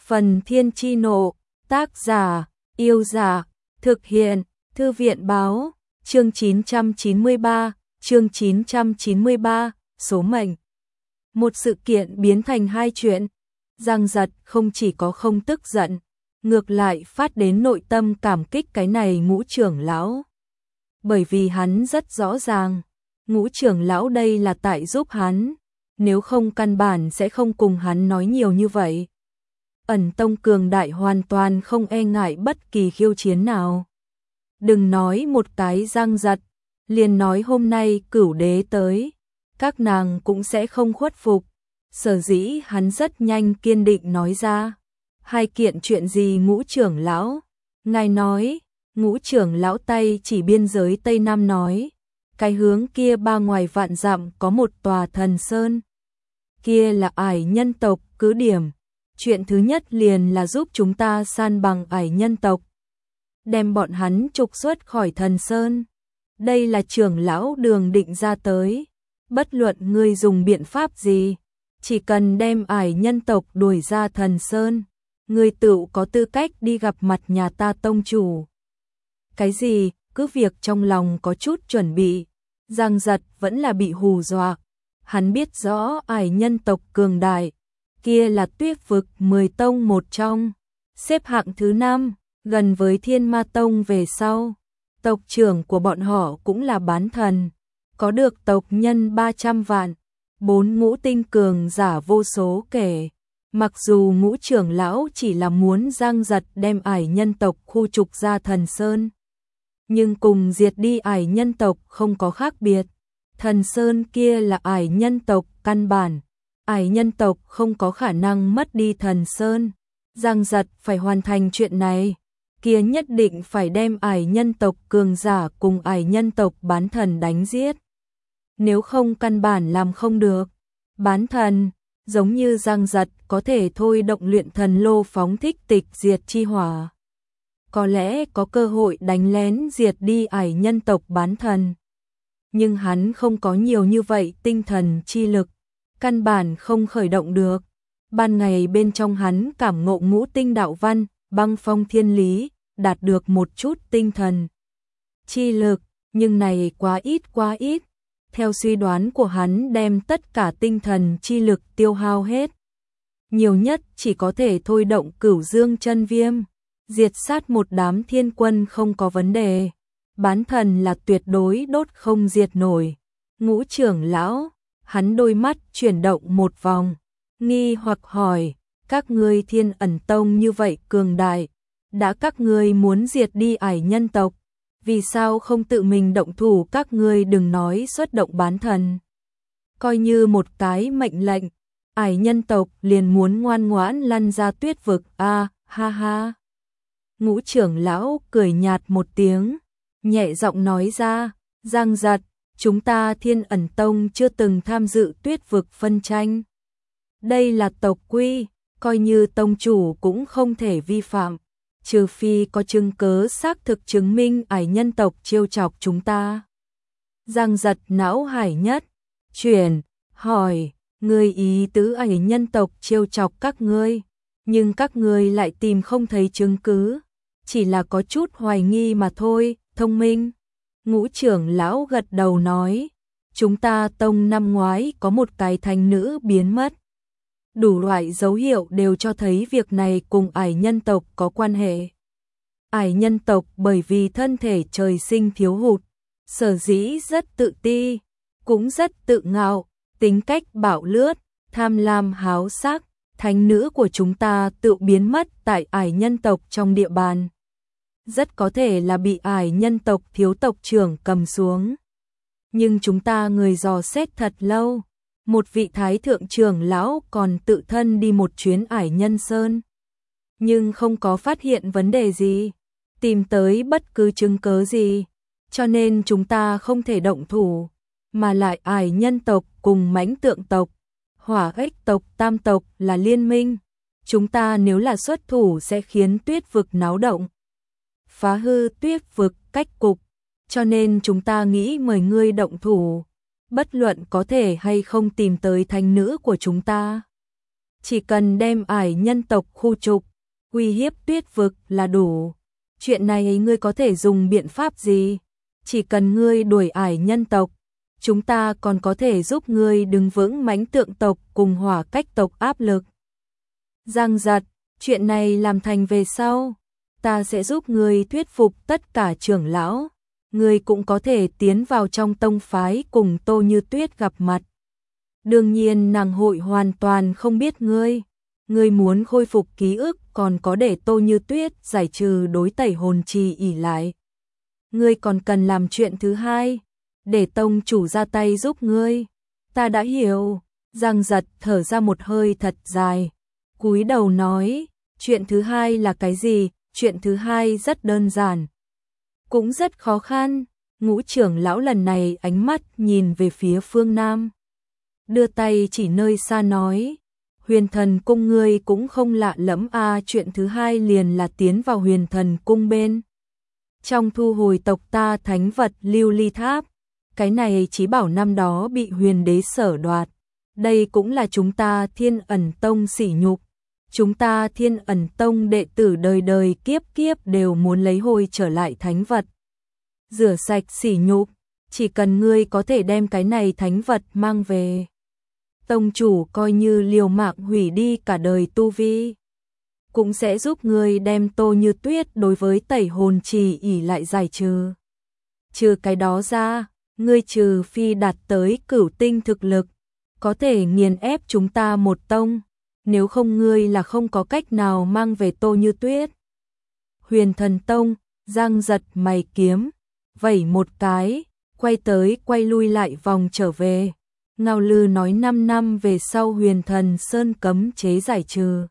Phần Thiên Chi Nộ, tác giả, Yêu Giả, thực hiện, Thư viện Báo, chương 993, số mệnh. Một sự kiện biến thành hai chuyện. Giang Giật không chỉ có không tức giận, ngược lại phát đến nội tâm cảm kích cái này Ngũ trưởng lão. Bởi vì hắn rất rõ ràng, Ngũ trưởng lão đây là tại giúp hắn, nếu không căn bản sẽ không cùng hắn nói nhiều như vậy. Ẩn tông cường đại hoàn toàn không e ngại bất kỳ khiêu chiến nào. Đừng nói một cái Giang Giật, liền nói hôm nay Cửu Đế tới, các nàng cũng sẽ không khuất phục. Sở dĩ hắn rất nhanh kiên định nói ra. Hai kiện chuyện gì Ngũ trưởng lão? Ngài nói, Ngũ trưởng lão tay chỉ biên giới Tây Nam nói, cái hướng kia ba ngoài vạn dặm có một tòa thần sơn. Kia là ải nhân tộc cứ điểm. Chuyện thứ nhất liền là giúp chúng ta san bằng ải nhân tộc, đem bọn hắn trục xuất khỏi thần sơn. Đây là trưởng lão Đường định ra tới. Bất luận ngươi dùng biện pháp gì, chỉ cần đem ải nhân tộc đuổi ra thần sơn, ngươi tự có tư cách đi gặp mặt nhà ta tông chủ. Cái gì, cứ việc trong lòng có chút chuẩn bị, Giang Giật vẫn là bị hù dọa. Hắn biết rõ ải nhân tộc cường đại, kia là Tuyết vực 10 tông một trong, xếp hạng thứ 5, gần với Thiên Ma Tông về sau. Tộc trưởng của bọn họ cũng là bán thần, có được tộc nhân 300 vạn, 4 ngũ tinh cường giả vô số kể. Mặc dù Ngũ trưởng lão chỉ là muốn Giang Giật đem ải nhân tộc khu trục ra thần sơn, nhưng cùng diệt đi ải nhân tộc không có khác biệt. Thần sơn kia là ải nhân tộc căn bản, ải nhân tộc không có khả năng mất đi thần sơn. Giang Giật phải hoàn thành chuyện này, kia nhất định phải đem ải nhân tộc cường giả cùng ải nhân tộc bán thần đánh giết. Nếu không căn bản làm không được. Bán thần, giống như Giang Giật có thể thôi động luyện thần lô phóng thích tịch diệt chi hỏa, có lẽ có cơ hội đánh lén diệt đi ải nhân tộc bán thần. Nhưng hắn không có nhiều như vậy tinh thần chi lực, căn bản không khởi động được. Ban ngày bên trong hắn cảm ngộ ngũ tinh đạo văn, băng phong thiên lý, đạt được một chút tinh thần chi lực, nhưng này quá ít. Theo suy đoán của hắn đem tất cả tinh thần chi lực tiêu hao hết, nhiều nhất chỉ có thể thôi động Cửu Dương chân viêm, diệt sát một đám thiên quân không có vấn đề. Bán thần là tuyệt đối đốt không diệt nổi. Ngũ trưởng lão, hắn đôi mắt chuyển động một vòng, nghi hoặc hỏi, các ngươi Thiên Ẩn Tông như vậy cường đại, đã các ngươi muốn diệt đi ải nhân tộc, vì sao không tự mình động thủ? Các ngươi đừng nói xuất động bán thần, coi như một cái mệnh lệnh, ải nhân tộc liền muốn ngoan ngoãn lăn ra Tuyết vực. Ha ha. Ngũ trưởng lão cười nhạt một tiếng, nhẹ giọng nói ra, Giang Giật, chúng ta Thiên Ẩn Tông chưa từng tham dự Tuyết vực phân tranh. Đây là tộc quy, coi như tông chủ cũng không thể vi phạm, trừ phi có chứng cứ xác thực chứng minh ải nhân tộc trêu chọc chúng ta. Giang Giật não hải nhất chuyển, hỏi, ngươi ý tứ ải nhân tộc trêu chọc các ngươi, nhưng các ngươi lại tìm không thấy chứng cứ, chỉ là có chút hoài nghi mà thôi. Thông minh. Ngũ trưởng lão gật đầu nói, chúng ta tông năm ngoái có một cái thánh nữ biến mất. Đủ loại dấu hiệu đều cho thấy việc này cùng ải nhân tộc có quan hệ. Ải nhân tộc bởi vì thân thể trời sinh thiếu hụt, sở dĩ rất tự ti, cũng rất tự ngạo, tính cách bạo lướt, tham lam háo sắc. Thánh nữ của chúng ta tự biến mất tại ải nhân tộc trong địa bàn, rất có thể là bị ải nhân tộc thiếu tộc trưởng cầm xuống. Nhưng chúng ta người dò xét thật lâu, một vị thái thượng trưởng lão còn tự thân đi một chuyến ải nhân sơn, nhưng không có phát hiện vấn đề gì, tìm tới bất cứ chứng cứ gì, cho nên chúng ta không thể động thủ, mà lại ải nhân tộc cùng Mãnh Tượng tộc, Hỏa Ếch tộc, Tam tộc là liên minh, chúng ta nếu là xuất thủ sẽ khiến Tuyết vực náo động, phá hư Tuyết vực cách cục, cho nên chúng ta nghĩ mời ngươi động thủ, bất luận có thể hay không tìm tới thánh nữ của chúng ta. chỉ cần đem ải nhân tộc khu trục, uy hiếp Tuyết vực là đủ. Chuyện này ngươi có thể dùng biện pháp gì? Chỉ cần ngươi đuổi ải nhân tộc, chúng ta còn có thể giúp ngươi đứng vững mãnh tượng tộc cùng hỏa cách tộc áp lực. Giang Giật, chuyện này làm thành về sau, ta sẽ giúp ngươi thuyết phục tất cả trưởng lão, ngươi cũng có thể tiến vào trong tông phái cùng Tô Như Tuyết gặp mặt. Đương nhiên nàng hội hoàn toàn không biết ngươi muốn khôi phục ký ức còn có để Tô Như Tuyết giải trừ đối tẩy hồn trì ỷ lại. Ngươi còn cần làm chuyện thứ hai, để tông chủ ra tay giúp ngươi. Ta đã hiểu. Giang Giật thở ra một hơi thật dài, cúi đầu nói, chuyện thứ hai là cái gì? Chuyện thứ hai rất đơn giản, cũng rất khó khăn. Ngũ trưởng lão lần này ánh mắt nhìn về phía phương Nam, đưa tay chỉ nơi xa nói, Huyền Thần cung ngươi cũng không lạ lẫm a. Chuyện thứ hai liền là tiến vào Huyền Thần cung bên trong thu hồi tộc ta thánh vật lưu ly tháp. Cái này Chí bảo năm đó bị Huyền đế sở đoạt, đây cũng là chúng ta Thiên Ẩn tông sỉ nhục. Chúng ta Thiên Ẩn tông đệ tử đời đời kiếp kiếp đều muốn lấy hồi trở lại thánh vật, rửa sạch sỉ nhục. Chỉ cần ngươi có thể đem cái này thánh vật mang về, tông chủ coi như liều mạng hủy đi cả đời tu vi, cũng sẽ giúp ngươi đem Tô Như Tuyết đối với tẩy hồn trì ỷ lại giải trừ. Trừ cái đó ra, ngươi trừ phi đạt tới cửu tinh thực lực, có thể nghiền ép chúng ta một tông, nếu không ngươi là không có cách nào mang về Tô Như Tuyết. Huyền Thần tông, Giang Giật mày kiếm, vẩy một cái, quay tới quay lui lại vòng trở về. Ngao Lư nói 5 năm về sau Huyền Thần Sơn cấm chế giải trừ,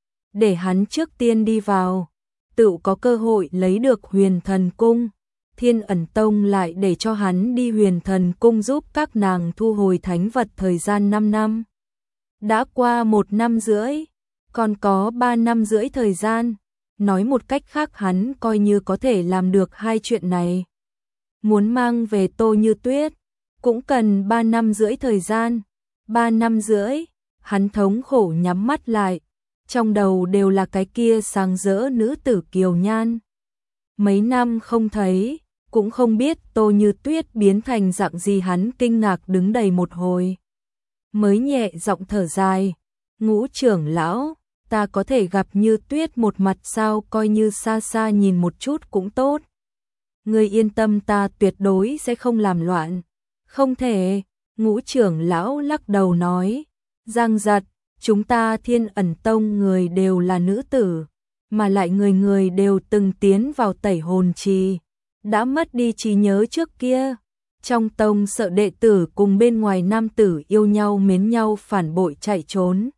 để hắn trước tiên đi vào, tự có cơ hội lấy được Huyền Thần cung. Thiên Ẩn tông lại để cho hắn đi Huyền Thần cung giúp các nàng thu hồi thánh vật thời gian 5 năm. Đã qua 1 năm rưỡi, còn có 3 năm rưỡi thời gian. Nói một cách khác hắn coi như có thể làm được hai chuyện này. Muốn mang về Tô Như Tuyết, cũng cần 3 năm rưỡi thời gian. 3 năm rưỡi, hắn thống khổ nhắm mắt lại, trong đầu đều là cái kia sáng rỡ nữ tử kiều nhan. Mấy năm không thấy, cũng không biết Tô Như Tuyết biến thành dạng gì, hắn kinh ngạc đứng đầy một hồi. Mới nhẹ giọng thở dài, Ngũ trưởng lão, ta có thể gặp Như Tuyết một mặt sao? Coi như xa xa nhìn một chút cũng tốt. Ngươi yên tâm, ta tuyệt đối sẽ không làm loạn. Không thể, Ngũ trưởng lão lắc đầu nói, Giang Giật, chúng ta Thiên Ẩn tông người đều là nữ tử, mà lại người người đều từng tiến vào tẩy hồn trì, đã mất đi trí nhớ trước kia. Trong tông sợ đệ tử cùng bên ngoài nam tử yêu nhau mến nhau phản bội chạy trốn.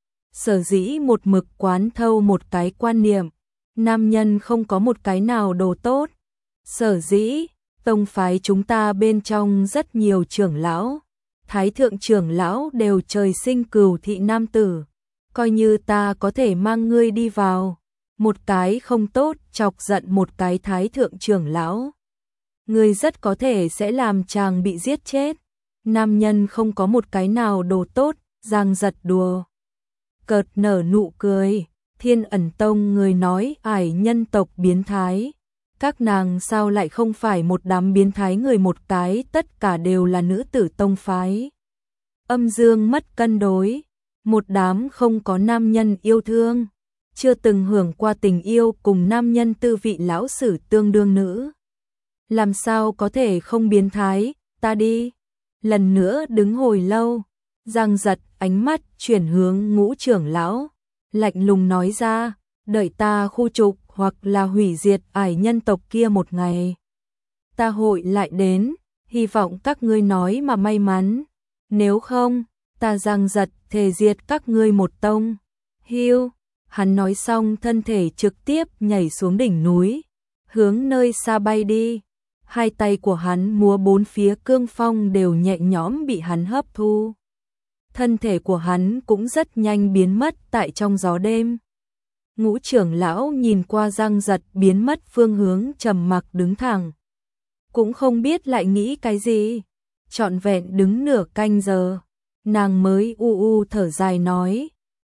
Sở dĩ một mực quán thâu một cái quan niệm, nam nhân không có một cái nào đồ tốt. Sở dĩ, tông phái chúng ta bên trong rất nhiều trưởng lão, thái thượng trưởng lão đều trời sinh cừu thị nam tử. Coi như ta có thể mang ngươi đi vào, một cái không tốt chọc giận một cái thái thượng trưởng lão, ngươi rất có thể sẽ làm chàng bị giết chết. Nam nhân không có một cái nào đồ tốt. Giang Giật đùa cợt nở nụ cười. Thiên Ẩn tông người nói ải nhân tộc biến thái, các nàng sao lại không phải một đám biến thái người một cái, tất cả đều là nữ tử tông phái. Âm dương mất cân đối, một đám không có nam nhân yêu thương, chưa từng hưởng qua tình yêu cùng nam nhân tư vị lão sử tương đương nữ. Làm sao có thể không biến thái? Ta đi. Lần nữa đứng hồi lâu, Giang Giật ánh mắt chuyển hướng Ngũ trưởng lão, lạnh lùng nói ra, đợi ta khu trục hoặc là hủy diệt ải nhân tộc kia một ngày, ta hội lại đến, hy vọng các ngươi nói mà may mắn, nếu không, ta Giang Giật thề diệt các ngươi một tông. Hiu, hắn nói xong thân thể trực tiếp nhảy xuống đỉnh núi, hướng nơi xa bay đi. Hai tay của hắn múa bốn phía cương phong đều nhẹ nhõm bị hắn hấp thu. Thân thể của hắn cũng rất nhanh biến mất tại trong gió đêm. Ngũ trưởng lão nhìn qua Giang Giật biến mất phương hướng, trầm mặc đứng thẳng, cũng không biết lại nghĩ cái gì. Trọn vẹn đứng nửa canh giờ, nàng mới u u thở dài nói,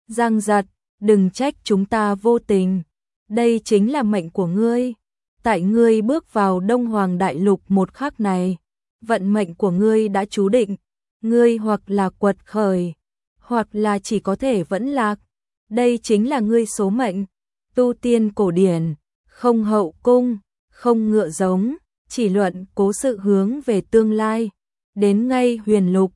Giang Giật, đừng trách chúng ta vô tình. Đây chính là mệnh của ngươi. Tại ngươi bước vào Đông Hoàng Đại Lục một khắc này, vận mệnh của ngươi đã chú định. Ngươi hoặc là quật khởi, hoặc là chỉ có thể vẫn lạc. Đây chính là ngươi số mệnh. Tu tiên cổ điển, không hậu cung, không ngựa giống, chỉ luận cố sự hướng về tương lai. Đến ngay huyền lục,